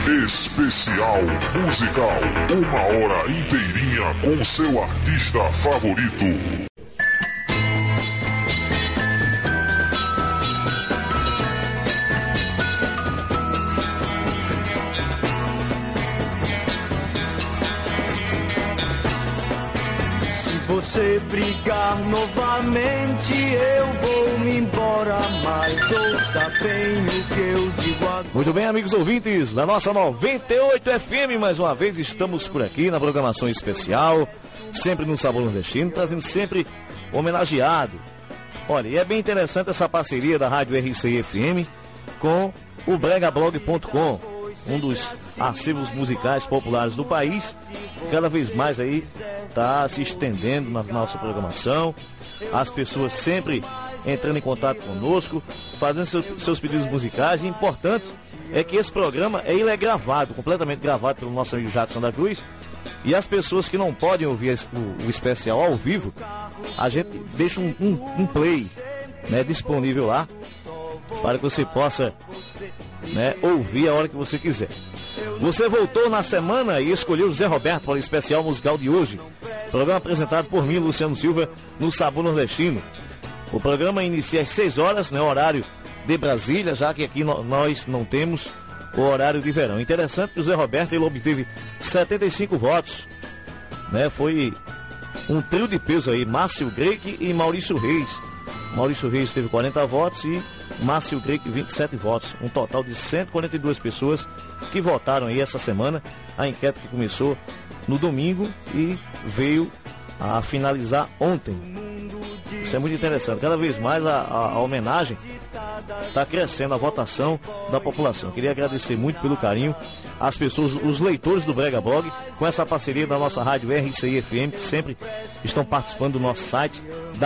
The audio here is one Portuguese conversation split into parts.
Especial musical, 1 hora inteirinha com seu artista favorito. Se você brigar novamente, eu vou me embora, mas ouça bem o que eu digo agora. Muito bem, amigos ouvintes da nossa 98 FM, mais uma vez estamos por aqui na programação especial, sempre no Sabor Nordestino, trazendo sempre homenageado. Olha, e é bem interessante essa parceria da Rádio RCI FM com o bregablog.com, um dos acervos musicais populares do país, cada vez mais aí está se estendendo na nossa programação, as pessoas sempre entrando em contato conosco, fazendo seus pedidos musicais. E importante é que esse programa ele é gravado, completamente gravado pelo nosso amigo Jackson da Cruz, e as pessoas que não podem ouvir o especial ao vivo, a gente deixa um play, né, disponível lá, para que você possa, né, ouvir a hora que você quiser. Você voltou na semana e escolheu o Zé Roberto para o especial musical de hoje. Programa apresentado por mim, Luciano Silva, no Sabor Nordestino. O programa inicia às 6 horas, né, horário de Brasília, já que aqui nós não temos o horário de verão. Interessante que o Zé Roberto ele obteve 75 votos, né? Foi um trio de peso aí, Márcio Greik e Maurício Reis. Maurício Reis teve 40 votos e Márcio Greik 27 votos. Um total de 142 pessoas que votaram aí essa semana. A enquete que começou no domingo e veio a finalizar ontem. Isso é muito interessante. Cada vez mais a homenagem está crescendo, a votação da população. Queria agradecer muito pelo carinho às pessoas, os leitores do Brega Blog, com essa parceria da nossa rádio RCI FM, que sempre estão participando do nosso site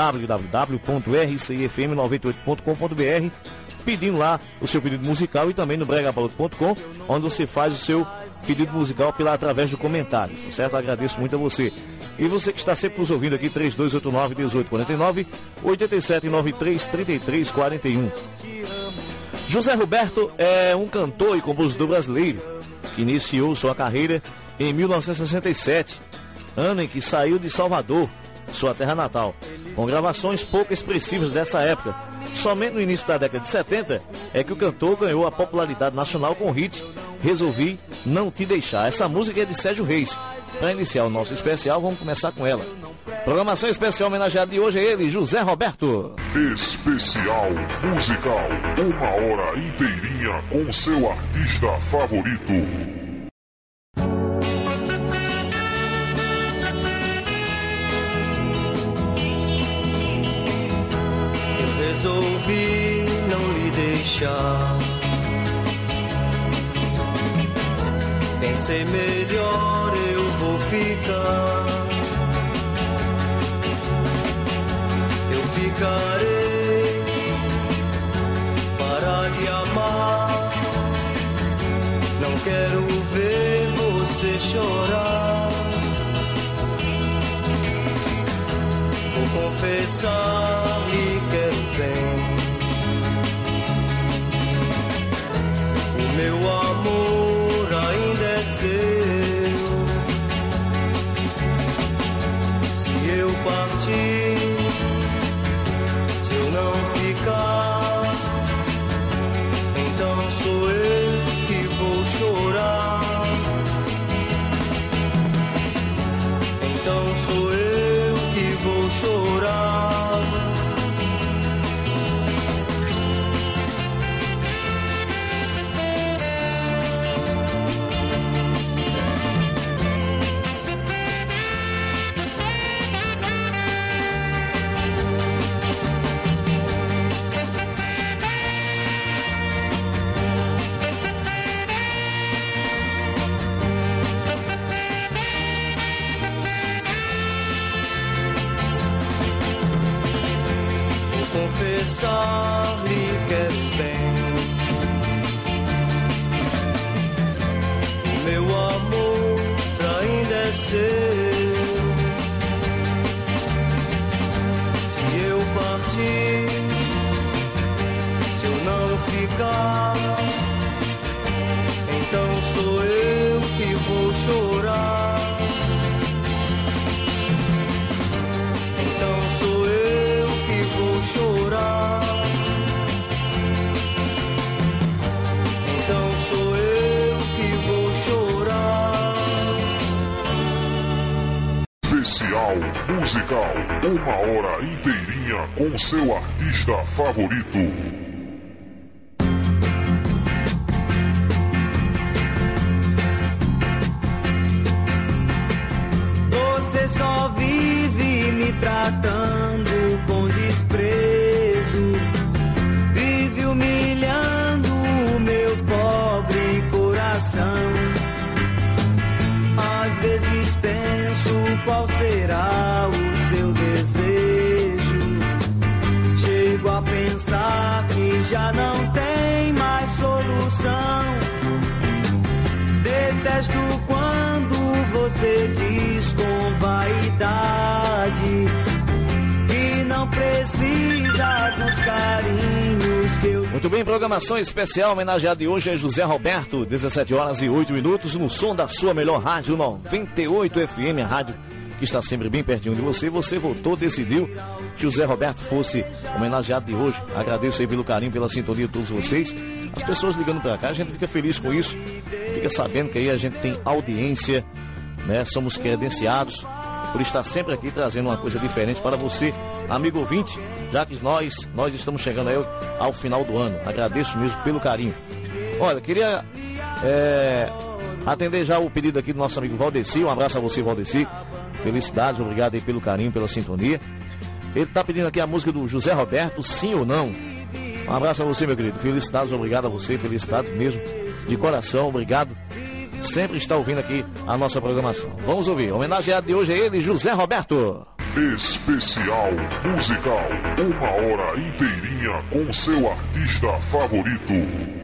www.rcifm98.com.br, pedindo lá o seu pedido musical, e também no bregablog.com, onde você faz o seu pedido musical através do comentário, certo? Agradeço muito a você. E você que está sempre nos ouvindo aqui, 3289-1849, 8793-3341. José Roberto é um cantor e compositor brasileiro que iniciou sua carreira em 1967, ano em que saiu de Salvador, sua terra natal, com gravações pouco expressivas dessa época. Somente no início da década de 70 é que o cantor ganhou a popularidade nacional com o hit Resolvi Não Te Deixar. Essa música é de Sérgio Reis. Para iniciar o nosso especial, vamos começar com ela. Programação especial homenageada de hoje é ele, José Roberto. Especial musical, 1 hora inteirinha com seu artista favorito. Resolvi não lhe deixar. Pensei melhor, eu vou ficar. Eu ficarei para lhe amar. Não quero ver você chorar. Vou confessar, lhe quero bem. O meu amor ainda é seu. Se eu partir, se eu não ficar, então sou eu que vou chorar. Então sou eu que vou chorar. Confessar, lhe quero bem. Meu amor ainda é seu. Se eu partir, se eu não ficar, então sou Especial musical, 1 hora inteirinha com seu artista favorito. Você só vive me tratando com desprezo, vive humilhando o meu pobre coração. Às vezes penso qual será o seu desejo. Chego a pensar que já não tem mais solução. Detesto quando você diz com vaidade que não precisa dos carinhos que eu... Muito bem, programação especial, homenageado de hoje é José Roberto, 17h08, no som da sua melhor rádio, 98 FM, a rádio que está sempre bem pertinho de você. Você votou, decidiu que José Roberto fosse homenageado de hoje. Agradeço aí pelo carinho, pela sintonia de todos vocês. As pessoas ligando para cá, a gente fica feliz com isso, fica sabendo que aí a gente tem audiência, né? Somos credenciados por estar sempre aqui trazendo uma coisa diferente para você, amigo ouvinte, já que nós estamos chegando aí ao final do ano. Agradeço mesmo pelo carinho. Olha, queria atender já o pedido aqui do nosso amigo Valdeci. Um abraço a você, Valdeci. Felicidades, obrigado aí pelo carinho, pela sintonia. Ele está pedindo aqui a música do José Roberto, Sim ou Não. Um abraço a você, meu querido. Felicidades, obrigado a você. Felicidades mesmo, de coração, obrigado. Sempre está ouvindo aqui a nossa programação. Vamos ouvir. Homenageado de hoje é ele, José Roberto. Especial musical, 1 hora inteirinha com seu artista favorito.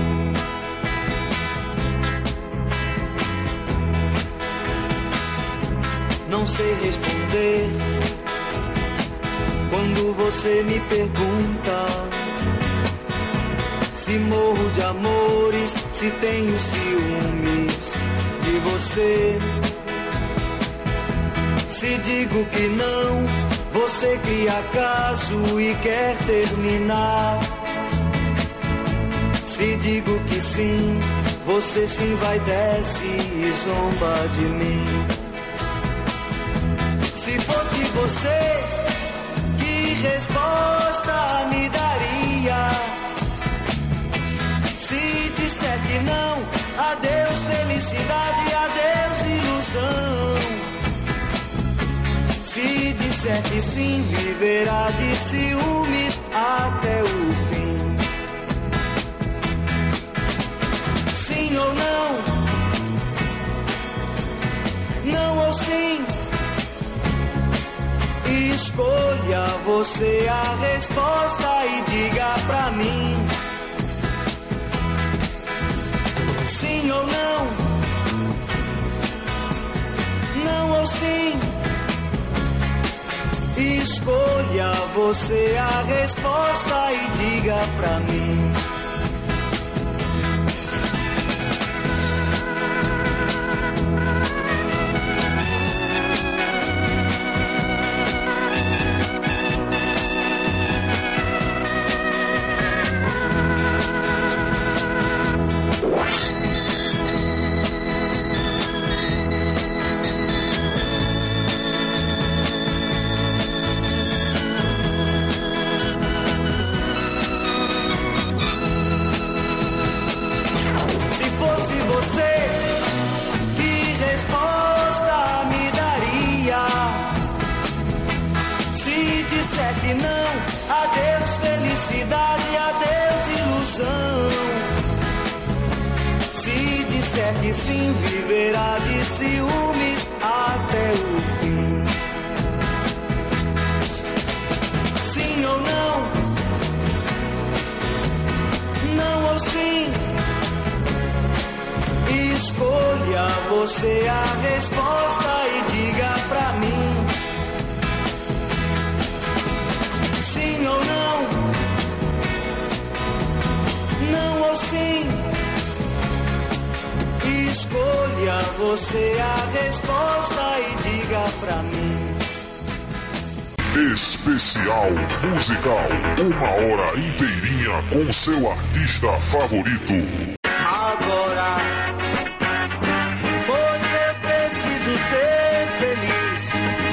Não sei responder quando você me pergunta se morro de amores, se tenho ciúmes de você. Se digo que não, você cria caso e quer terminar. Se digo que sim, você sim vai, desce e zomba de mim. Se fosse você, que resposta me daria? Se disser que não, adeus felicidade, adeus ilusão. Se disser que sim, viverá de ciúmes até o fim. Sim ou não? Não ou sim? Escolha você a resposta e diga pra mim. Sim ou não? Não ou sim? Escolha você a resposta e diga pra mim. Se disser que sim, viverá de ciúmes até o fim. Sim ou não? Não ou sim? Escolha você a resposta e diga pra mim. Sim ou não? Não ou sim? Escolha você a resposta e diga pra mim. Especial musical, 1 hora inteirinha com seu artista favorito. Agora, pois eu preciso ser feliz.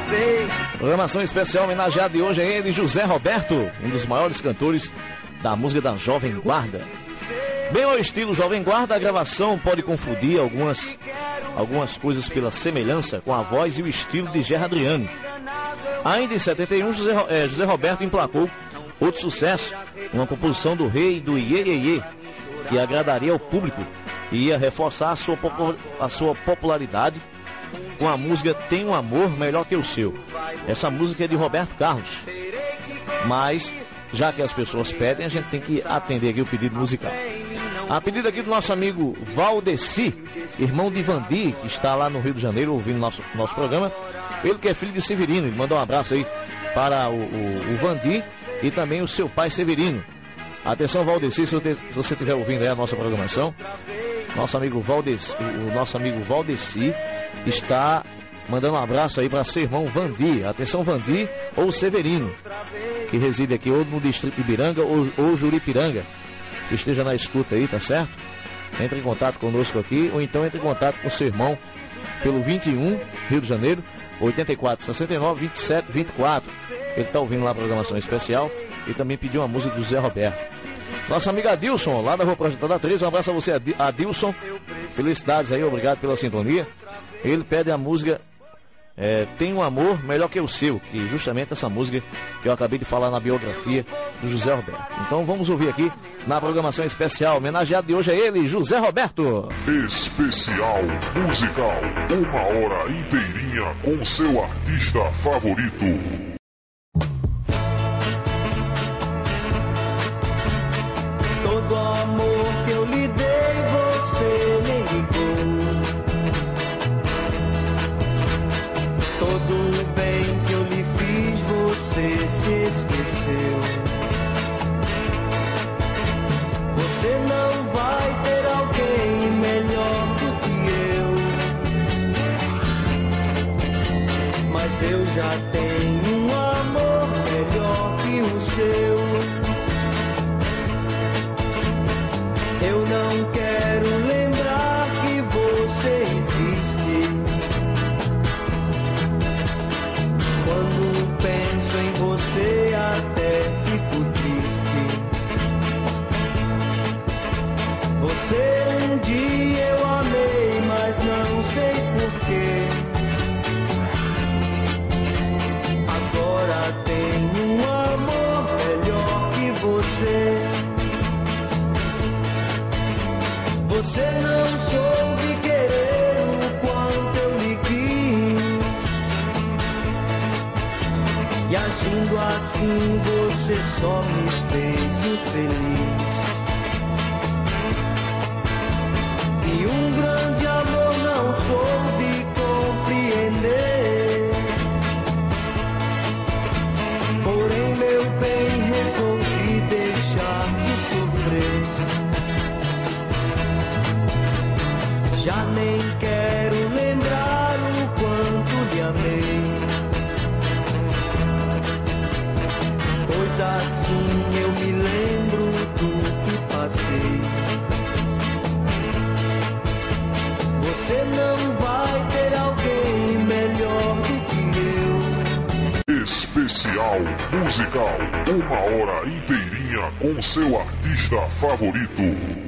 Programação especial homenageada de hoje é ele, José Roberto, um dos maiores cantores da música da Jovem Guarda. Bem ao estilo Jovem Guarda, a gravação pode confundir algumas coisas pela semelhança com a voz e o estilo de Gerra Adriane. Ainda em 71, José Roberto emplacou outro sucesso, uma composição do rei do Iê Iê Iê, que agradaria ao público e ia reforçar a sua popularidade com a música Tem um Amor Melhor Que o Seu. Essa música é de Roberto Carlos, mas já que as pessoas pedem, a gente tem que atender aqui o pedido musical. A pedido aqui do nosso amigo Valdeci, irmão de Vandi, que está lá no Rio de Janeiro ouvindo nosso programa. Ele que é filho de Severino, ele mandou um abraço aí para o Vandi e também o seu pai Severino. Atenção, Valdeci, se você estiver ouvindo aí a nossa programação, o nosso amigo Valdeci está mandando um abraço aí para seu irmão Vandi. Atenção, Vandi ou Severino, que reside aqui ou no distrito de Ibiranga ou Juripiranga, que esteja na escuta aí, tá certo? Entre em contato conosco aqui, ou então entre em contato com o seu irmão pelo 21, Rio de Janeiro, 84 69 27 24. Ele está ouvindo lá a programação especial e também pediu uma música do Zé Roberto. Nosso amigo Adilson, lá da Rua Projetada 13, um abraço a você, Adilson. Felicidades aí, obrigado pela sintonia. Ele pede a música Tem um Amor Melhor Que o Seu, que justamente essa música que eu acabei de falar na biografia do José Roberto. Então vamos ouvir aqui na programação especial. Homenageado de hoje é ele, José Roberto. Especial musical, 1 hora inteirinha com seu artista favorito. Todo amor que eu lhe dei, você nem ligou. Todo o bem que eu lhe fiz, você se esqueceu. Você não vai ter alguém melhor do que eu, mas eu já tenho um amor melhor que o seu. Eu não quero lembrar que você existe. Quando penso em você até fico triste. Você um dia eu amei, mas não sei porquê. Agora tenho um amor melhor que você. Você não soube querer o quanto eu lhe quis. E agindo assim você só me fez infeliz. E um grande amor não soube compreender. Porém meu bem resolvi deixar de sofrer. Já nem quero lembrar o quanto lhe amei, pois assim eu me lembro do que passei. Você não vai ter alguém melhor do que eu. Especial musical, 1 hora inteirinha com seu artista favorito.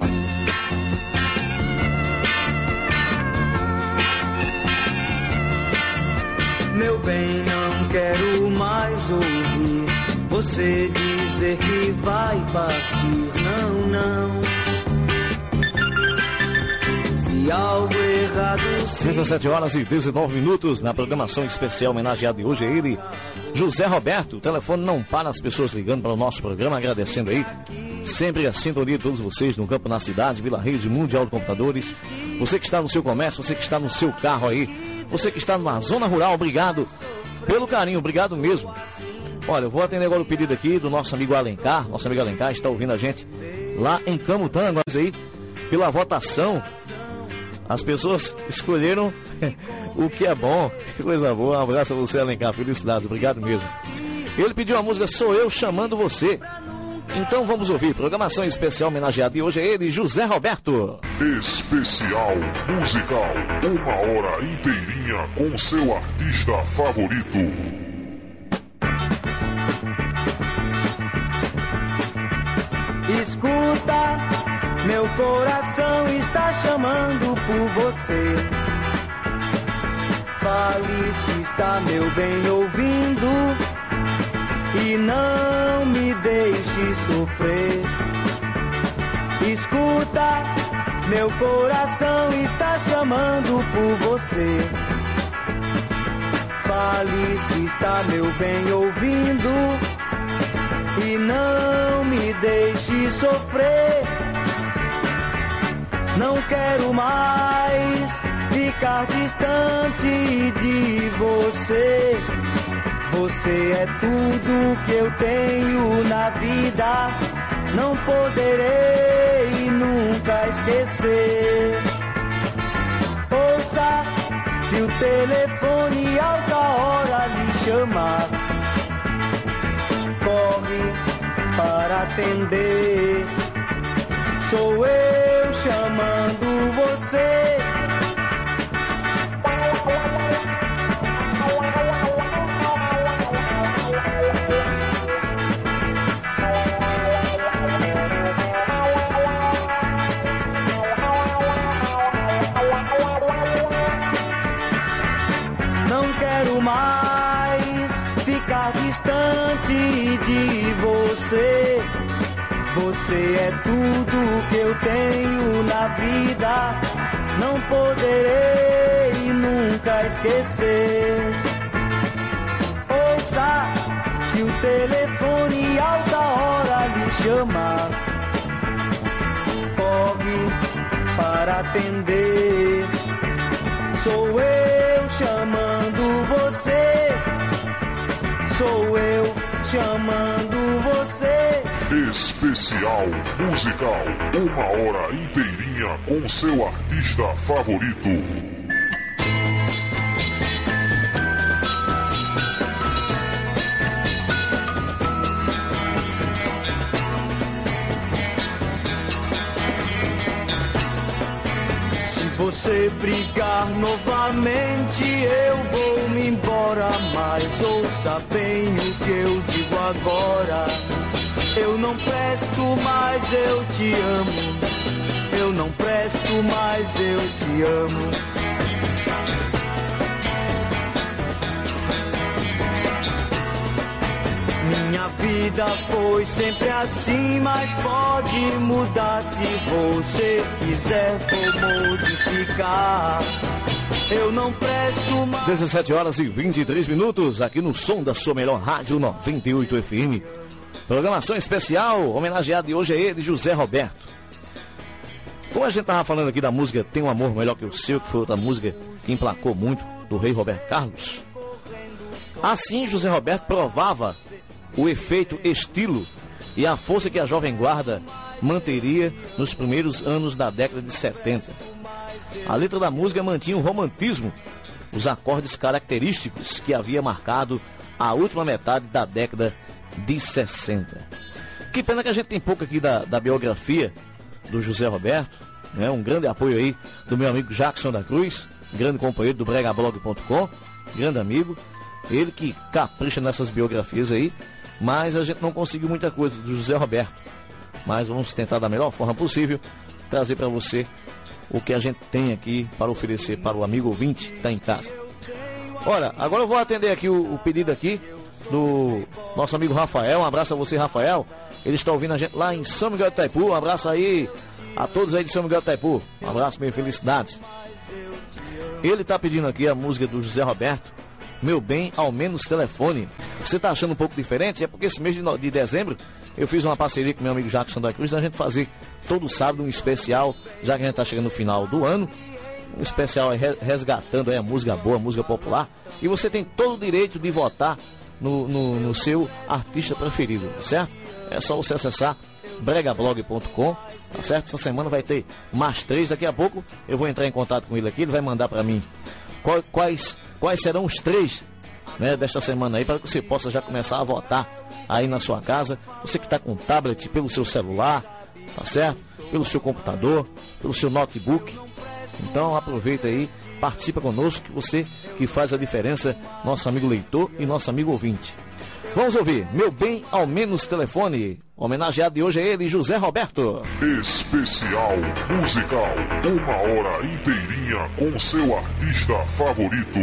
Meu bem, não quero mais ouvir você dizer que vai partir. Não, não. Se algo errado... 17 horas e 19 minutos na programação especial homenageado de hoje é ele, José Roberto. O telefone não para, as pessoas ligando para o nosso programa, agradecendo aí sempre a sintonia de todos vocês no campo, na cidade, Vila Rede Mundial de Computadores. Você que está no seu comércio, você que está no seu carro aí, você que está na zona rural, obrigado pelo carinho, obrigado mesmo. Olha, eu vou atender agora o pedido aqui do nosso amigo Alencar. Nosso amigo Alencar está ouvindo a gente lá em Camutanga, mas aí, pela votação, as pessoas escolheram o que é bom. Que coisa boa, um abraço a você, Alencar, felicidades, obrigado mesmo. Ele pediu a música Sou Eu Chamando Você, Então vamos ouvir. Programação especial homenageada de hoje é ele, José Roberto. Especial musical. 1 hora inteirinha com seu artista favorito. Escuta, meu coração está chamando por você. Fale se está, meu bem, ouvindo, e não me deixe sofrer. Escuta, meu coração está chamando por você. Fale se está, meu bem, ouvindo, e não me deixe sofrer. Não quero mais ficar distante de você. Você é tudo que eu tenho na vida. Não poderei nunca esquecer. Ouça, se o telefone alta hora lhe chamar, corre para atender. Sou eu chamando você. Não quero mais ficar distante de você. Você é tudo que eu tenho na vida. Não poderei nunca esquecer. Ouça, se o telefone alta hora lhe chamar, corre para atender. Sou eu chamando você. Sou eu chamando você. Especial musical. 1 hora inteirinha com seu artista favorito. Você brigar novamente, eu vou me embora. Mas ouça bem o que eu digo agora. Eu não presto, mas eu te amo. Eu não presto, mas eu te amo. Minha vida foi sempre assim, mas pode mudar se você quiser, vou modificar. Eu não presto mais. 17 horas e 23 minutos, aqui no som da sua melhor rádio 98 FM. Programação especial, homenageado de hoje é ele, José Roberto. Como a gente estava falando aqui da música Tem um Amor Melhor que o Seu, que foi outra música que emplacou muito, do rei Roberto Carlos. Assim, José Roberto provava o efeito estilo e a força que a Jovem Guarda manteria nos primeiros anos da década de 70. A letra da música mantinha o romantismo, os acordes característicos que havia marcado a última metade da década de 60. Que pena que a gente tem pouco aqui da biografia do José Roberto, né? Um grande apoio aí do meu amigo Jackson da Cruz, grande companheiro do bregablog.com, grande amigo, ele que capricha nessas biografias aí, mas a gente não conseguiu muita coisa do José Roberto. Mas vamos tentar da melhor forma possível trazer para você o que a gente tem aqui para oferecer para o amigo ouvinte que está em casa. Ora, agora eu vou atender aqui o pedido aqui do nosso amigo Rafael. Um abraço a você, Rafael. Ele está ouvindo a gente lá em São Miguel de Itaipu. Um abraço aí a todos aí de São Miguel de Itaipu. Um abraço, minhas felicidades. Ele está pedindo aqui a música do José Roberto, Meu Bem, Ao Menos Telefone. Você está achando um pouco diferente? É porque esse mês de dezembro eu fiz uma parceria com meu amigo Jackson da Cruz, da gente fazer todo sábado um especial, já que a gente está chegando no final do ano, um especial resgatando aí a música boa, a música popular, e você tem todo o direito de votar no seu artista preferido, certo? É só você acessar bregablog.com, tá certo? Essa semana vai ter mais 3, daqui a pouco eu vou entrar em contato com ele aqui, ele vai mandar para mim quais serão os 3 né, desta semana aí, para que você possa já começar a votar aí na sua casa. Você que está com tablet, pelo seu celular, tá certo? Pelo seu computador, pelo seu notebook. Então aproveita aí, participa conosco, que você que faz a diferença, nosso amigo leitor e nosso amigo ouvinte. Vamos ouvir Meu Bem ao Menos Telefone. Homenageado de hoje é ele, José Roberto. Especial musical, 1 hora inteirinha com seu artista favorito.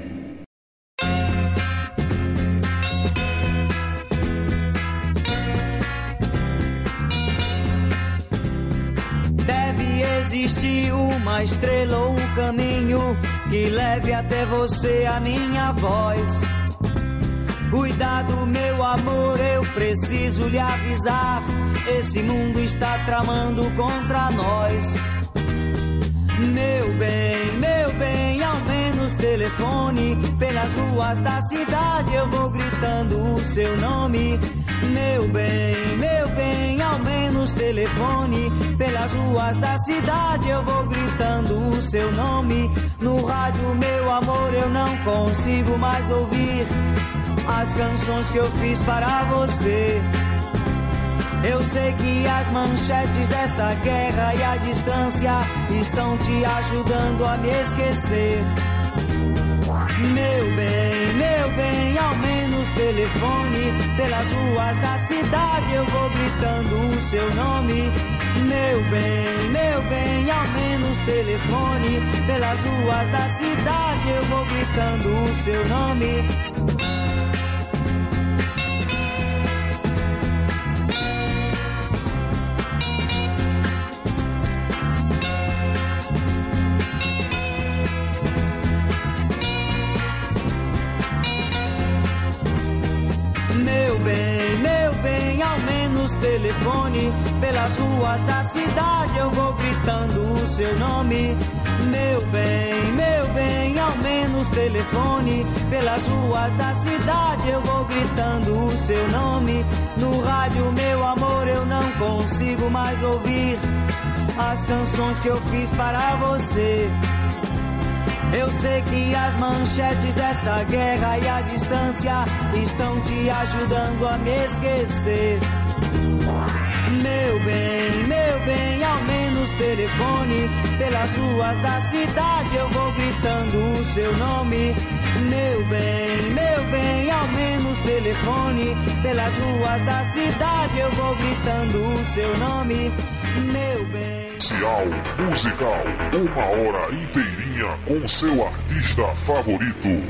Deve existir uma estrela ou um caminho que leve até você a minha voz. Cuidado, meu amor, eu preciso lhe avisar. Esse mundo está tramando contra nós. Meu bem, ao menos telefone. Pelas ruas da cidade eu vou gritando o seu nome. Meu bem, ao menos telefone. Pelas ruas da cidade eu vou gritando o seu nome. No rádio, meu amor, eu não consigo mais ouvir as canções que eu fiz para você. Eu sei que as manchetes dessa guerra e a distância estão te ajudando a me esquecer. Meu bem, ao menos telefone. Pelas ruas da cidade eu vou gritando o seu nome. Meu bem, ao menos telefone. Pelas ruas da cidade eu vou gritando o seu nome. Meu bem, ao menos telefone. Pelas ruas da cidade eu vou gritando o seu nome. Meu bem, ao menos telefone. Pelas ruas da cidade eu vou gritando o seu nome. No rádio, meu amor, eu não consigo mais ouvir as canções que eu fiz para você. Eu sei que as manchetes dessa guerra e a distância estão te ajudando a me esquecer. Meu bem, ao menos telefone. Pelas ruas da cidade eu vou gritando o seu nome. Meu bem, ao menos telefone. Pelas ruas da cidade eu vou gritando o seu nome. Meu bem. Especial musical, 1 hora inteirinha com seu artista favorito.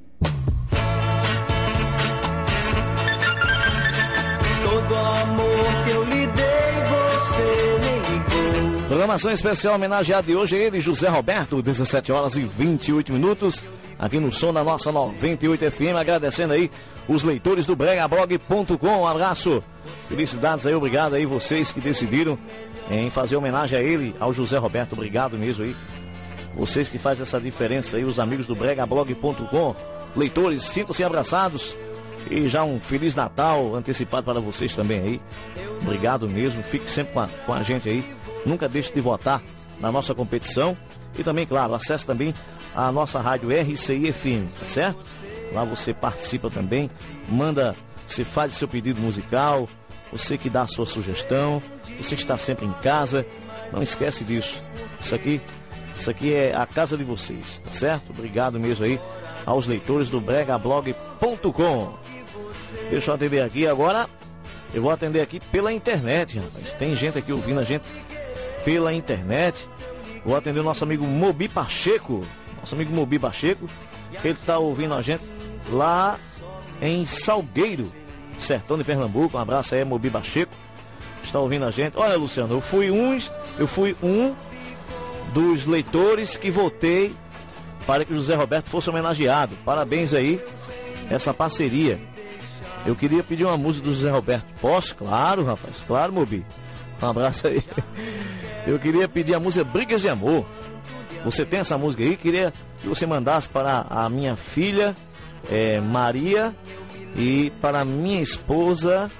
Todo amor que eu lhe dei, você nem ligou. Programação especial homenageada de hoje é ele, José Roberto, 17 horas e 28 minutos, aqui no som da nossa 98 FM, agradecendo aí os leitores do bregablog.com, um abraço, felicidades aí, obrigado aí vocês que decidiram em fazer homenagem a ele, ao José Roberto, obrigado mesmo aí, vocês que fazem essa diferença aí, os amigos do bregablog.com, leitores, sintam-se abraçados. E já um Feliz Natal antecipado para vocês também aí. Obrigado mesmo, fique sempre com a gente aí. Nunca deixe de votar na nossa competição. E também, claro, acesse também a nossa rádio RCI FM, tá certo? Lá você participa também, você faz seu pedido musical, você que dá a sua sugestão, você que está sempre em casa, não esquece disso. Isso aqui é a casa de vocês, tá certo? Obrigado mesmo aí aos leitores do bregablog.com. Deixa eu atender aqui agora. Eu vou atender aqui pela internet, rapaz. Tem gente aqui ouvindo a gente pela internet. Vou atender o nosso amigo Mobi Pacheco. Nosso amigo Mobi Pacheco. Ele está ouvindo a gente lá em Salgueiro, sertão de Pernambuco. Um abraço aí, Mobi Pacheco. Está ouvindo a gente. Olha, Luciano, eu fui um dos leitores que votei para que o José Roberto fosse homenageado. Parabéns aí, essa parceria. Eu queria pedir uma música do José Roberto. Posso? Claro, rapaz. Claro, Mobi. Um abraço aí. Eu queria pedir a música Brigas de Amor. Você tem essa música aí? Queria que você mandasse para a minha filha, Maria, e para a minha esposa,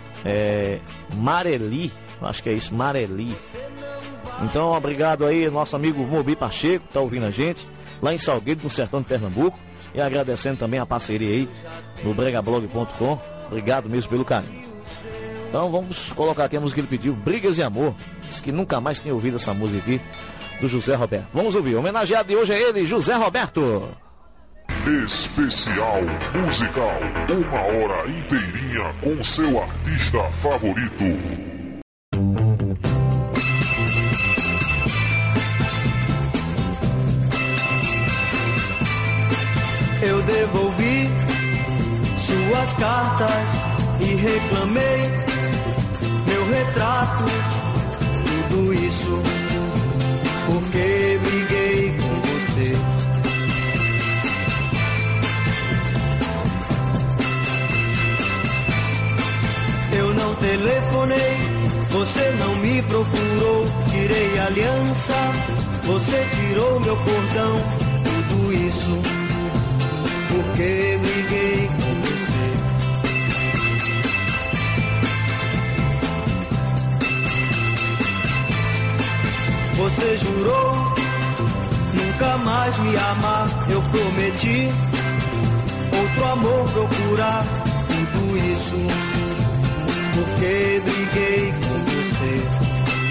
Mareli. Acho que é isso, Mareli. Então, obrigado aí, nosso amigo Mobi Pacheco, tá ouvindo a gente, lá em Salgueiro, no sertão de Pernambuco. e agradecendo também a parceria aí no bregablog.com. Obrigado mesmo pelo carinho. Então vamos colocar aqui a música que ele pediu, Brigas de Amor. Diz que nunca mais tinha ouvido essa música aqui, do José Roberto. Vamos ouvir, o homenageado de hoje é ele, José Roberto. Especial musical, 1 hora inteirinha com seu artista favorito. Eu devolvi suas cartas e reclamei meu retrato, tudo isso porque briguei com você. Eu não telefonei, você não me procurou, tirei a aliança, você tirou meu cordão, tudo isso porque briguei com você. Você jurou nunca mais me amar, eu prometi outro amor procurar, tudo isso porque briguei com você.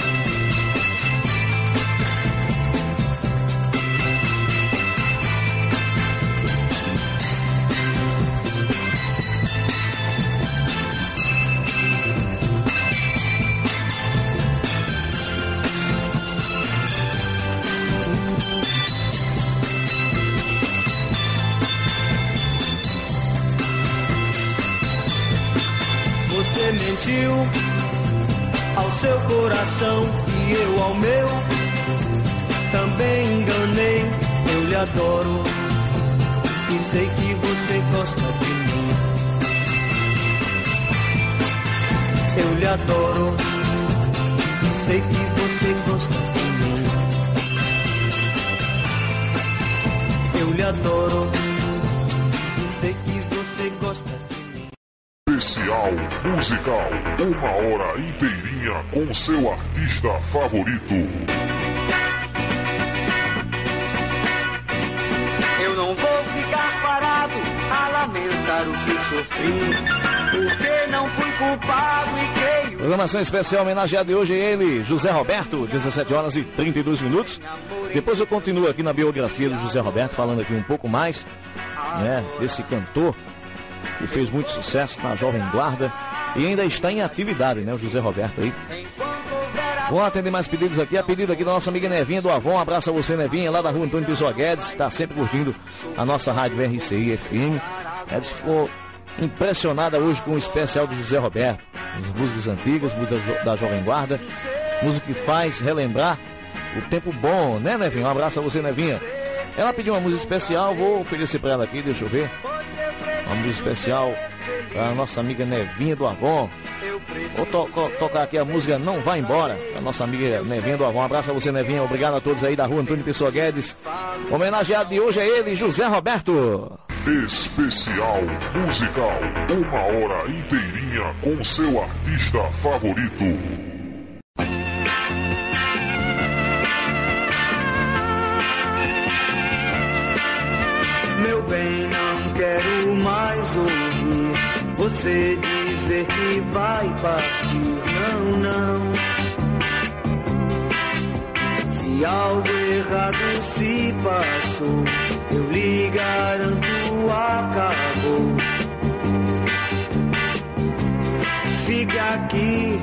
Você mentiu ao seu coração e eu ao meu também enganei. Eu lhe adoro e sei que você gosta de mim. Eu lhe adoro e sei que você gosta de mim. Eu lhe adoro e sei que você gosta de mim. Especial musical, 1 hora inteirinha com seu artista favorito. Eu não vou ficar parado a lamentar o que sofri, porque não fui culpado e creio. Programação especial homenageada de hoje é ele, José Roberto, 17 horas e 32 minutos. Depois eu continuo aqui na biografia do José Roberto, falando aqui um pouco mais, né, desse cantor que fez muito sucesso na Jovem Guarda e ainda está em atividade, né, o José Roberto aí. Vou atender mais pedidos aqui, a pedido aqui da nossa amiga Nevinha do Avon. Um abraço a você, Nevinha, lá da rua Antônio Pessoa Guedes, que está sempre curtindo a nossa rádio RCI FM. Ela disse que ficou impressionada hoje com o especial do José Roberto, as músicas antigas, músicas da Jovem Guarda, música que faz relembrar o tempo bom, né, Nevinha? Um abraço a você, Nevinha. Ela pediu uma música especial, vou oferecer para ela aqui, deixa eu ver. Uma música especial para a nossa amiga Nevinha do Avon. Vou tocar aqui a música Não Vai Embora, a nossa amiga Nevinha do Avon. Um abraço a você, Nevinha. Obrigado a todos aí da rua Antônio Pessoa Guedes. Homenageado de hoje é ele, José Roberto. Especial musical, 1 hora inteirinha com seu artista favorito. Meu bem, não quero mais ouvir você dizer que vai partir. Não, não. Se algo errado se passou, eu lhe garanto, acabou. Fique aqui.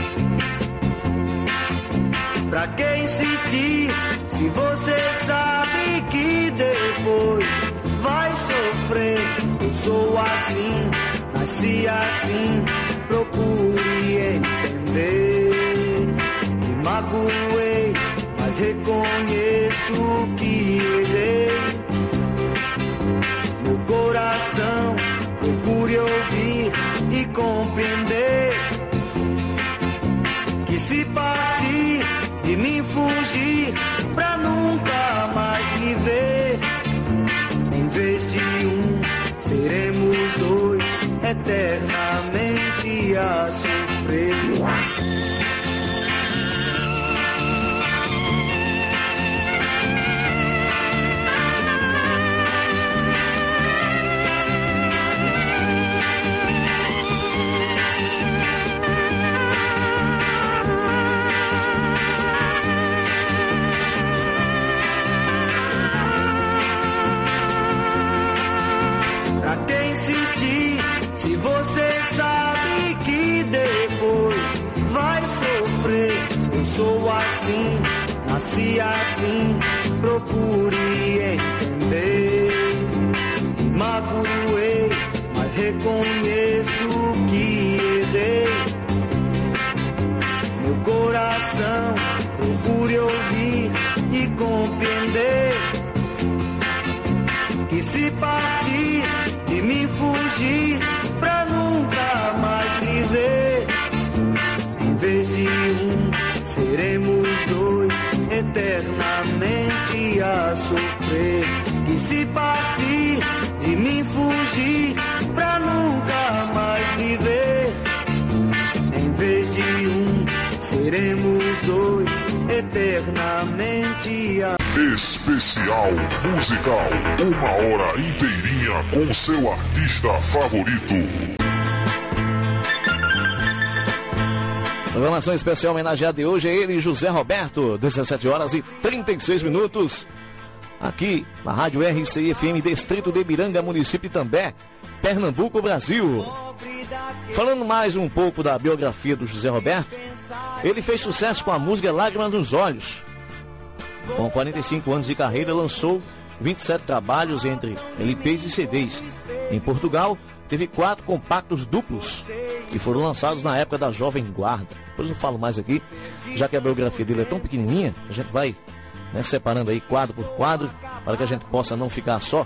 Pra que insistir se você sabe que depois vai sofrer? Eu sou assim, nasci assim, procure entender. Me magoei, mas reconheço que errei. Meu coração, procure ouvir e compreender que se partir de mim fugir pra nunca mais me ver, em vez de seremos dois eternamente a sofrer. sofrer. Eu sou assim, nasci assim, procure entender. Magoei, mas reconheço que errei. Meu coração procure ouvir e compreender que se partir de mim fugir pra nunca mais me ver, em vez de seremos dois eternamente a sofrer. Que se partir de mim fugir pra nunca mais viver, em vez de seremos dois eternamente a... Especial musical, 1 hora inteirinha com seu artista favorito. Programação especial homenageada de hoje é ele, José Roberto, 17 horas e 36 minutos. Aqui na Rádio RCI FM, Distrito de Miranga, município de Itambé, Pernambuco, Brasil. Falando mais um pouco da biografia do José Roberto, ele fez sucesso com a música Lágrimas nos Olhos. Com 45 anos de carreira, lançou 27 trabalhos entre LPs e CDs. Em Portugal, teve 4 compactos duplos, que foram lançados na época da Jovem Guarda. Depois eu falo mais aqui, já que a biografia dele é tão pequenininha, a gente vai separando aí quadro por quadro, para que a gente possa não ficar só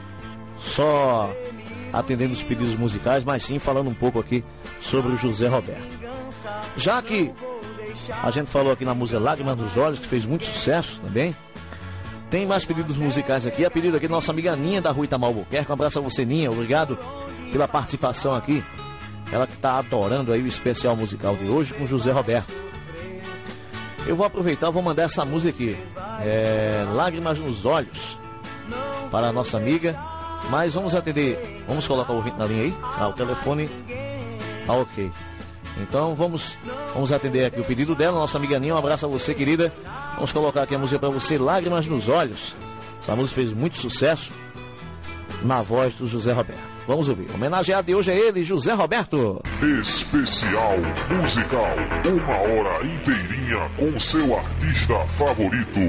atendendo os pedidos musicais, mas sim falando um pouco aqui sobre o José Roberto. Já que a gente falou aqui na música Lágrimas nos Olhos, que fez muito sucesso também, tem mais pedidos musicais aqui. A pedido aqui da nossa amiga Ninha da Rua Itamar Albuquerque. Um abraço a você, Ninha, obrigado pela participação aqui. Ela que está adorando aí o especial musical de hoje com José Roberto. Eu vou aproveitar, vou mandar essa música aqui, Lágrimas nos Olhos, para a nossa amiga. Mas vamos atender, vamos colocar o ouvinte na linha aí? O telefone, ok. Então vamos atender aqui o pedido dela, nossa amiga Ninha. Um abraço a você, querida. Vamos colocar aqui a música para você, Lágrimas nos Olhos. Essa música fez muito sucesso na voz do José Roberto. Vamos ouvir. Homenageado de hoje é ele, José Roberto. Especial musical, 1 hora inteirinha com seu artista favorito.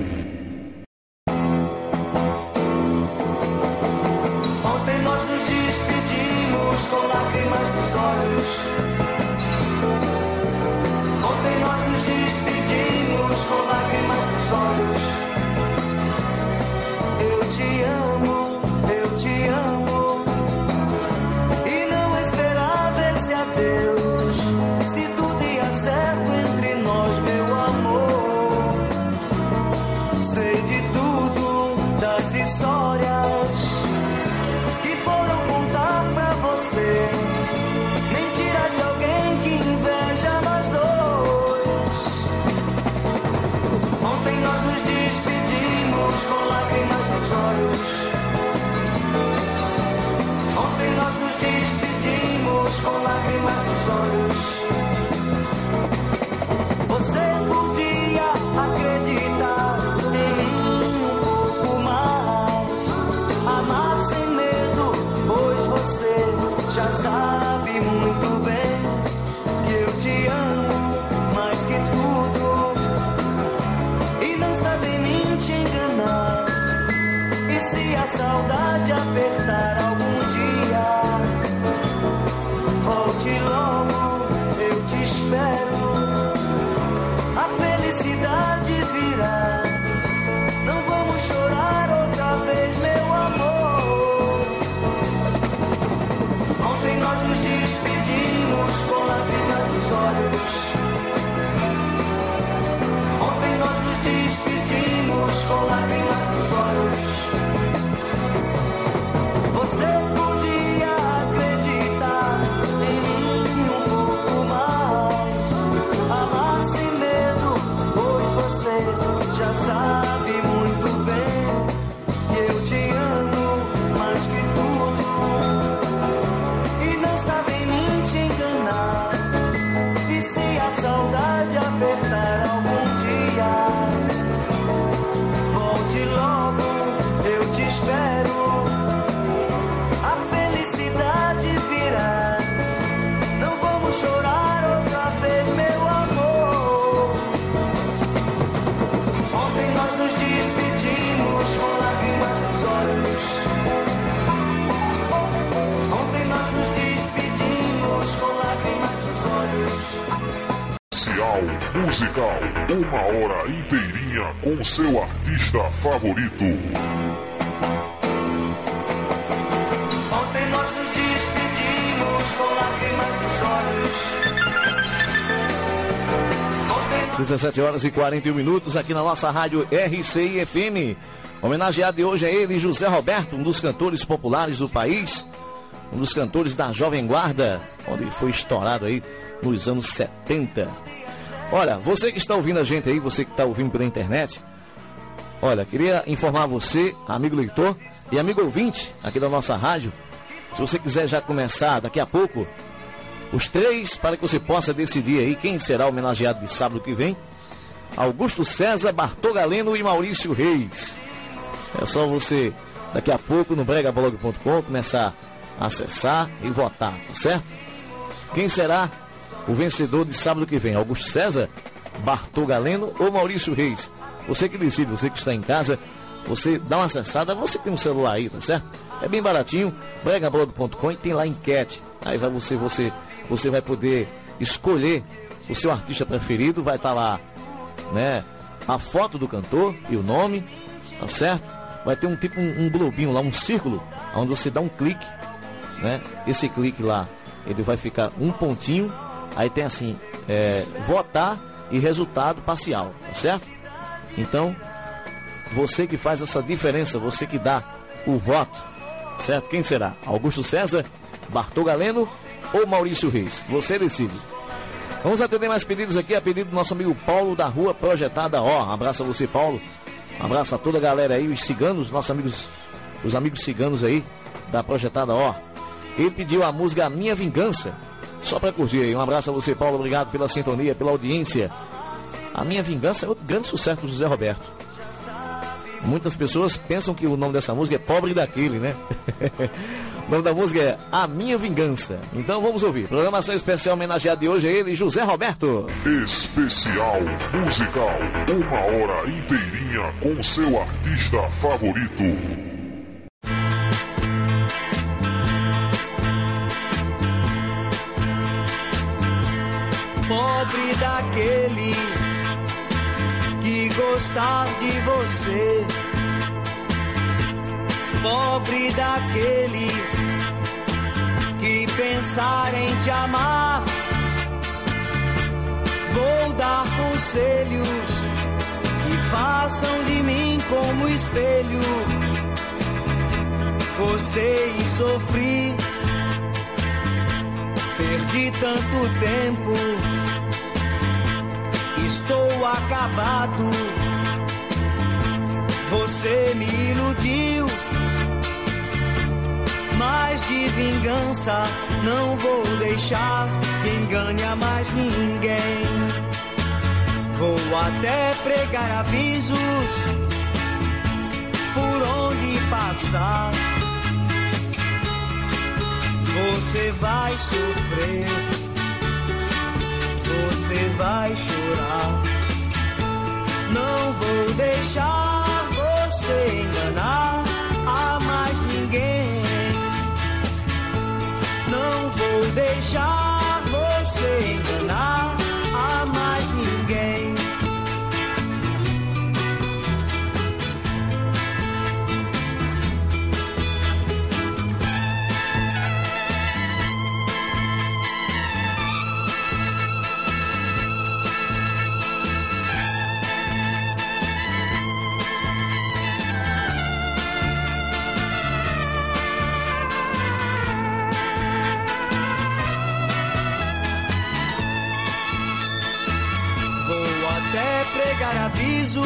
Ontem nós nos despedimos com lágrimas nos olhos. Ontem nós nos despedimos com lágrimas nos olhos. Eu te amo, eu te amo. E não esperava esse adeus. Se tudo ia certo entre nós, meu amor. Sei de tudo, das histórias que foram contar pra você. Mentiras de alguém que inveja nós dois. Ontem nós nos despedimos com lágrimas nos olhos. Ontem nós nos despedimos com lágrimas nos olhos. Você podia acreditar em mim um pouco mais, amar sem medo, pois você já sabe muito bem que eu te amo mais que tudo. E não estava em mim te enganar. E se a saudade apertar algum dia, volte logo, eu te espero. A felicidade virá. Não vamos chorar outra vez, meu amor. Ontem nós nos despedimos com lágrimas nos olhos. Ontem nós nos despedimos com lágrimas nos olhos. Você podia acreditar em mim um pouco mais, amar sem medo, pois você já sabe muito bem que eu te amo mais que tudo. E não estava em mim te enganar. E se a musical. 1 hora inteirinha com seu artista favorito. Ontem nós nos despedimos com lágrimas nos olhos. 17 horas e 41 minutos aqui na nossa rádio RCI FM. Homenageado de hoje é ele, José Roberto, um dos cantores populares do país, um dos cantores da Jovem Guarda, onde ele foi estourado aí nos anos 70. Olha, você que está ouvindo a gente aí, você que está ouvindo pela internet, olha, queria informar você, amigo leitor e amigo ouvinte aqui da nossa rádio, se você quiser já começar daqui a pouco, os 3 para que você possa decidir aí quem será o homenageado de sábado que vem: Augusto César, Bartô Galeno e Maurício Reis. É só você, daqui a pouco, no bregablog.com, começar a acessar e votar, tá certo? Quem será o vencedor de sábado que vem? Augusto César, Bartô Galeno ou Maurício Reis? Você que decide, você que está em casa, você dá uma acessada, você tem um celular aí, tá certo? É bem baratinho, bregablog.com, e tem lá enquete. Aí vai você vai poder escolher o seu artista preferido, vai estar lá, né, a foto do cantor e o nome, tá certo? Vai ter um globinho lá, um círculo, onde você dá um clique, né? Esse clique lá, ele vai ficar um pontinho, aí tem assim, votar e resultado parcial, tá certo? Então, você que faz essa diferença, você que dá o voto, certo? Quem será? Augusto César, Bartô Galeno ou Maurício Reis? Você decide. Vamos atender mais pedidos aqui, a pedido do nosso amigo Paulo da Rua Projetada Ó. Um abraço a você, Paulo. Um abraço a toda a galera aí, os ciganos, nossos amigos, os amigos ciganos aí da Projetada Ó. Ele pediu a música A Minha Vingança, só pra curtir aí. Um abraço a você, Paulo, obrigado pela sintonia, pela audiência. A Minha Vingança é outro grande sucesso do José Roberto. Muitas pessoas pensam que o nome dessa música é Pobre daquele, né? O nome da música é A Minha Vingança. Então vamos ouvir. Programação especial homenageada de hoje é ele, José Roberto. Especial musical. 1 hora inteirinha com seu artista favorito. Pobre daquele que gostar de você. Pobre daquele que pensar em te amar. Vou dar conselhos que façam de mim como espelho. Gostei e sofri, perdi tanto tempo. Estou acabado, você me iludiu, mas de vingança não vou deixar que engane a mais ninguém. Vou até pregar avisos por onde passar. Você vai sofrer, você vai chorar. Não vou deixar você enganar a mais ninguém. Não vou deixar você enganar a mais ninguém. Pregar avisos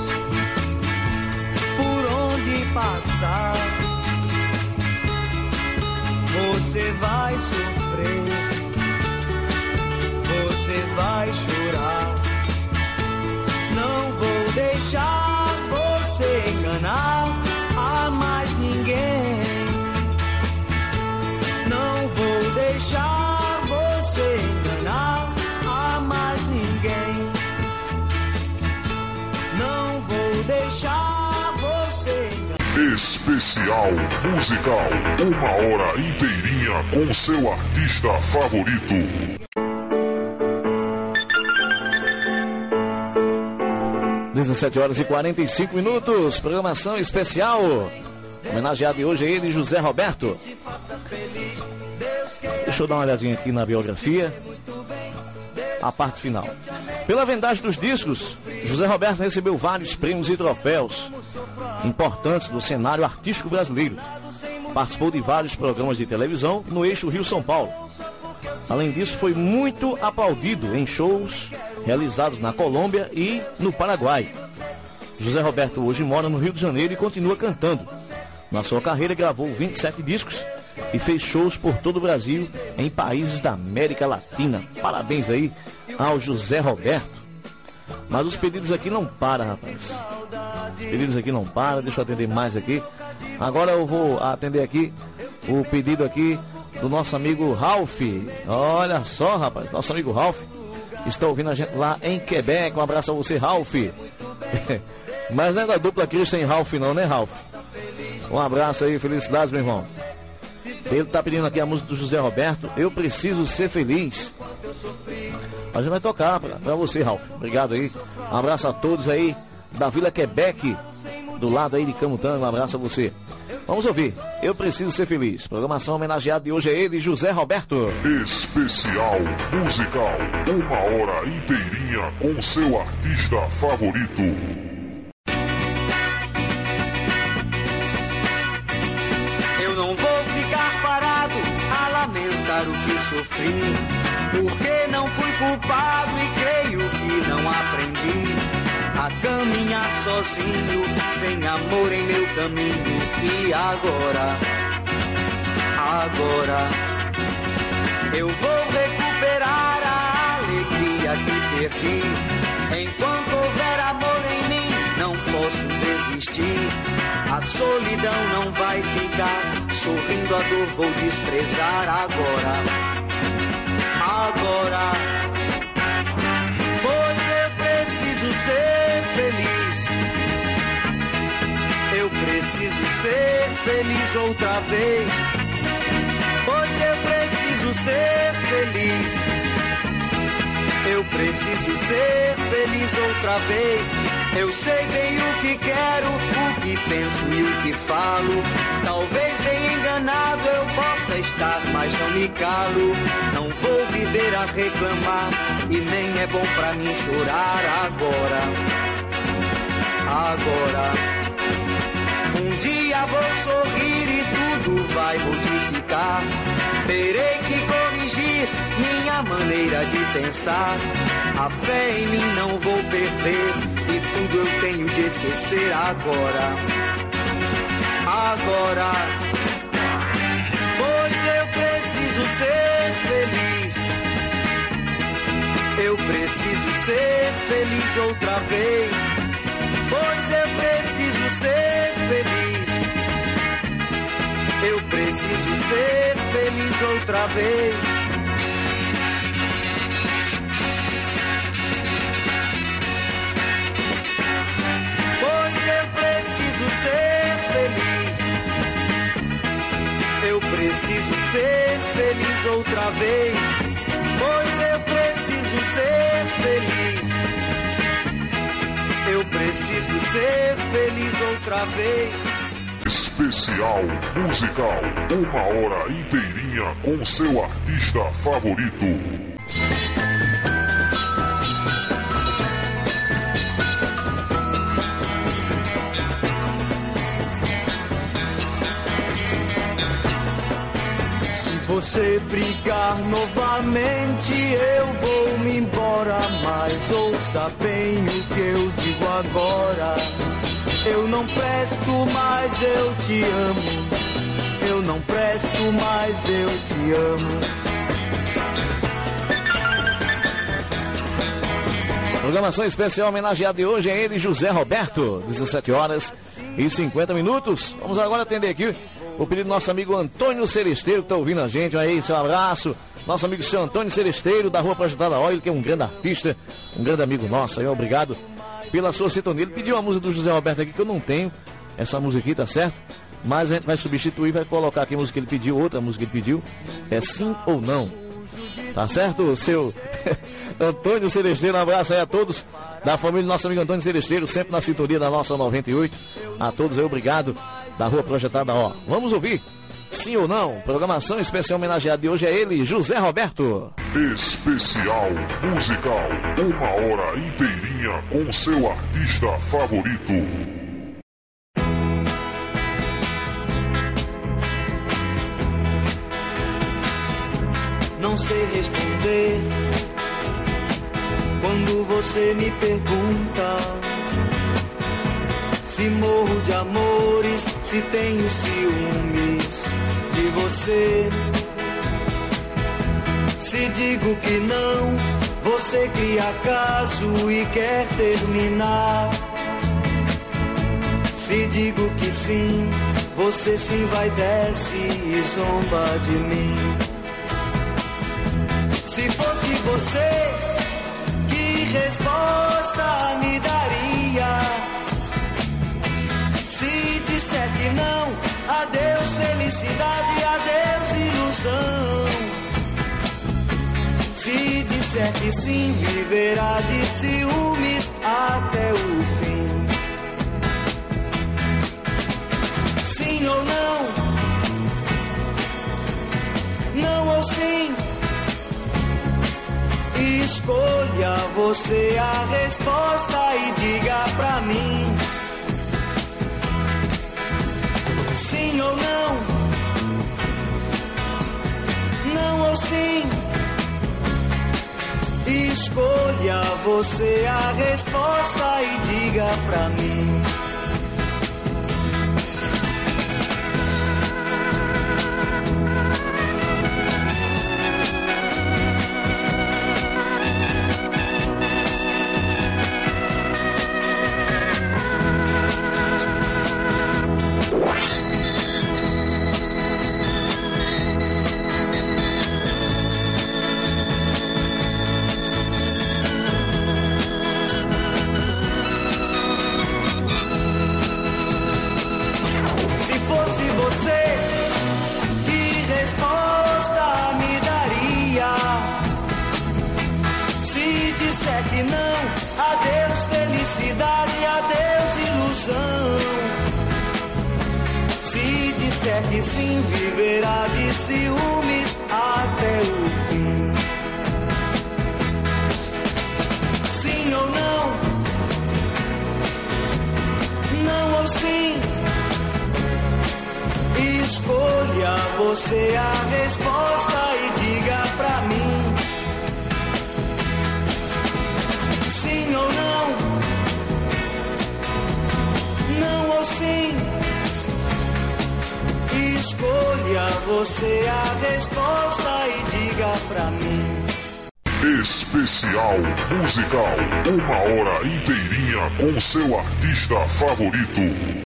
por onde passar. Você vai sofrer, você vai chorar. Não vou deixar você enganar a mais ninguém. Não vou deixar você enganar a mais ninguém. Não vou deixar você enganar. Especial musical. 1 hora inteirinha com seu artista favorito. 17 horas e 45 minutos. Programação especial. Homenageado de hoje é ele, José Roberto. Deixa eu dar uma olhadinha aqui na biografia. A parte final. Pela vendagem dos discos, José Roberto recebeu vários prêmios e troféus importantes do cenário artístico brasileiro. Participou de vários programas de televisão no eixo Rio-São Paulo. Além disso, foi muito aplaudido em shows realizados na Colômbia e no Paraguai. José Roberto hoje mora no Rio de Janeiro e continua cantando. Na sua carreira gravou 27 discos e fez shows por todo o Brasil em países da América Latina. Parabéns aí ao José Roberto. Mas os pedidos aqui não param, rapaz. Os pedidos aqui não param, deixa eu atender mais aqui. Agora eu vou atender aqui o pedido aqui do nosso amigo Ralph. Olha só, rapaz, nosso amigo Ralph está ouvindo a gente lá em Quebec. Um abraço a você, Ralph. Mas não é da dupla Christian Ralph não, né, Ralph? Um abraço aí, felicidades, meu irmão. Ele tá pedindo aqui a música do José Roberto, Eu Preciso Ser Feliz. A gente vai tocar pra você, Ralph. Obrigado aí. Um abraço a todos aí da Vila Quebec, do lado aí de Camutanga. Um abraço a você. Vamos ouvir Eu Preciso Ser Feliz. Programação homenageada de hoje é ele, José Roberto. Especial musical. 1 hora inteirinha com seu artista favorito. Eu não vou ficar parado a lamentar o que sofri, porque não fui culpado e creio que não aprendi a caminhar sozinho, sem amor em meu caminho. E agora eu vou recuperar a alegria que perdi. Enquanto houver amor em mim, não posso desistir. A solidão não vai ficar, sorrindo a dor vou desprezar agora. Pois eu preciso ser feliz. Eu preciso ser feliz outra vez. Pois eu preciso ser feliz. Eu preciso ser feliz outra vez. Eu sei bem o que quero, o que penso e o que falo. Talvez tenha enganado, eu possa estar, mas não me calo. Não vou viver a reclamar e nem é bom pra mim chorar agora. Um dia vou sorrir e tudo vai modificar. Terei que corrigir minha maneira de pensar. A fé em mim não vou perder e tudo eu tenho de esquecer agora. Pois eu preciso ser feliz. Eu preciso ser feliz outra vez. Pois eu preciso ser feliz. Eu preciso ser feliz outra vez. Pois eu preciso ser feliz. Eu preciso ser feliz outra vez. Pois eu preciso ser feliz. Eu preciso ser feliz outra vez. Especial musical. 1 hora inteirinha com seu artista favorito. Se você brigar novamente, eu vou me embora. Mas ouça bem o que eu digo agora. Eu não presto, mas eu te amo. Eu não presto, mas eu te amo. Programação especial homenageada de hoje é ele, José Roberto. 17 horas e 50 minutos. Vamos agora atender aqui o pedido do nosso amigo Antônio Celesteiro, que está ouvindo a gente. Aí, seu abraço. Nosso amigo seu Antônio Celesteiro, da Rua Projetada Oil, que é um grande artista, um grande amigo nosso. Aí, obrigado pela sua sintonia. Ele pediu uma música do José Roberto aqui, que eu não tenho essa música aqui, tá certo? Mas a gente vai substituir, vai colocar aqui a música que ele pediu, outra música que ele pediu. É Sim ou Não. Tá certo, seu Antônio Celesteiro? Um abraço aí a todos da família do nosso amigo Antônio Celesteiro, sempre na sintonia da nossa 98. A todos aí, obrigado, da Rua Projetada Ó. Vamos ouvir, sim ou não, programação especial homenageada de hoje é ele, José Roberto. Especial musical, 1 hora inteirinha com seu artista favorito. Não sei responder quando você me pergunta se morro de amores, se tenho ciúmes de você. Se digo que não, você cria caso e quer terminar. Se digo que sim, você sim vai, desce e zomba de mim. Se fosse você, que resposta me daria? Se disser que não, adeus felicidade, adeus ilusão. Se disser que sim, viverá de ciúmes até o fim. Sim ou não? Não ou sim? Escolha você a resposta e diga pra mim. Sim ou não? Não ou sim? Escolha você a resposta e diga pra mim. Que sim, viverá de ciúmes até o fim. Sim ou não? Não ou sim? Escolha você a resposta e diga pra mim. Sim ou não? Não ou sim? Escolha você a resposta e diga pra mim. Especial musical, 1 hora inteirinha com seu artista favorito.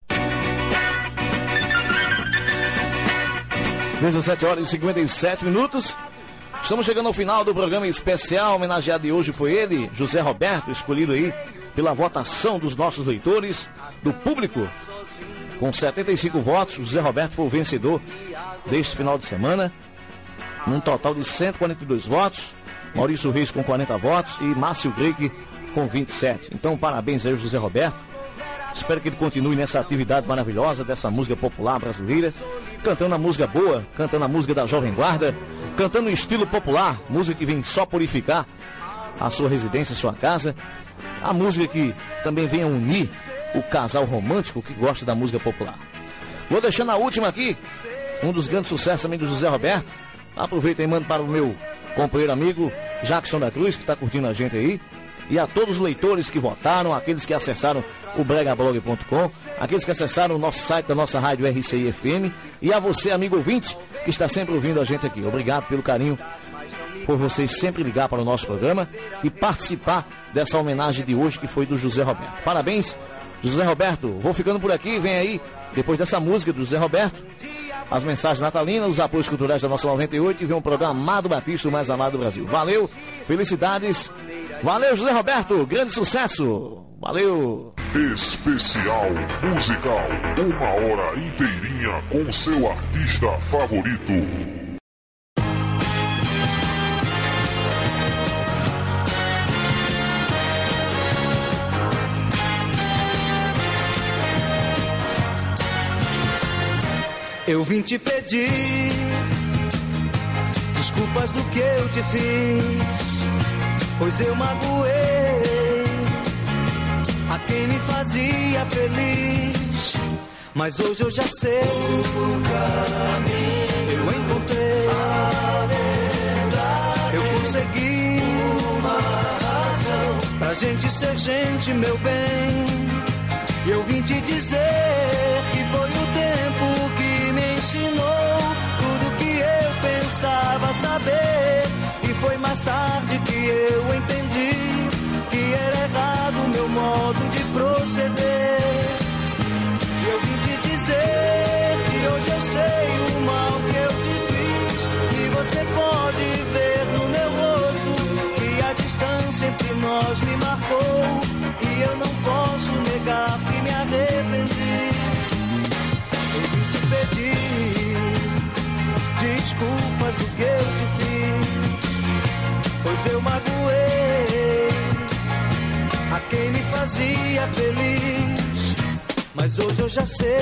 17h57. Estamos chegando ao final do programa especial. Homenageado de hoje foi ele, José Roberto, escolhido aí pela votação dos nossos leitores, do público. Com 75 votos, José Roberto foi o vencedor deste final de semana. Num total de 142 votos. Maurício Reis com 40 votos e Márcio Greik com 27. Então, parabéns aí, José Roberto. Espero que ele continue nessa atividade maravilhosa dessa música popular brasileira. Cantando a música boa, cantando a música da Jovem Guarda, cantando o estilo popular, música que vem só purificar a sua residência, a sua casa. A música que também vem a unir o casal romântico que gosta da música popular. Vou deixando a última aqui, um dos grandes sucessos também do José Roberto. Aproveita e manda para o meu companheiro amigo Jackson da Cruz, que está curtindo a gente aí. E a todos os leitores que votaram, aqueles que acessaram o bregablog.com, aqueles que acessaram o nosso site da nossa rádio RCI FM, e a você, amigo ouvinte, que está sempre ouvindo a gente aqui. Obrigado pelo carinho, por vocês sempre ligar para o nosso programa e participar dessa homenagem de hoje que foi do José Roberto. Parabéns, José Roberto. Vou ficando por aqui, vem aí, depois dessa música do José Roberto, as mensagens natalinas, os apoios culturais da nossa 98 e vem um programa Amado Batista, o mais amado do Brasil. Valeu, felicidades. Valeu, José Roberto, grande sucesso. Valeu. Especial musical, 1 hora inteirinha com seu artista favorito. Eu vim te pedir desculpas do que eu te fiz, pois eu magoei a quem me fazia feliz. Mas hoje eu já sei o caminho, eu encontrei a verdade, eu consegui uma razão pra gente ser gente, meu bem. E eu vim te dizer que foi o tempo que me ensinou tudo que eu pensava saber. E foi mais tarde que eu entendi que era errado o meu modo de proceder. E eu vim te dizer que hoje eu sei o mal que eu te fiz. E você pode ver no meu rosto que a distância entre nós me marcou. E eu não posso negar que me arrependi. Eu vim te pedir desculpas do que eu te fiz, pois eu magoei a quem me fazia feliz. Mas hoje eu já sei,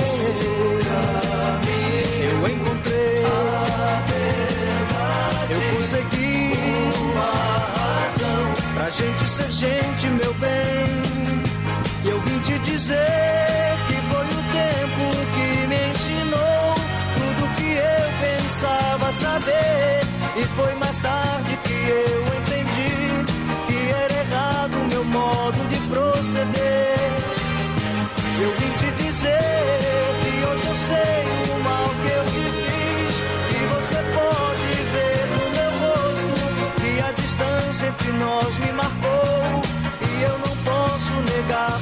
eu encontrei a verdade, eu consegui uma razão pra gente ser gente, meu bem. E eu vim te dizer que foi o tempo que me ensinou tudo que eu pensava saber. E foi mais tarde que eu entendi que era errado o meu modo de proceder. Eu vim te dizer que hoje eu sei o mal que eu te fiz. E você pode ver no meu rosto que a distância entre nós me marcou. E eu não posso negar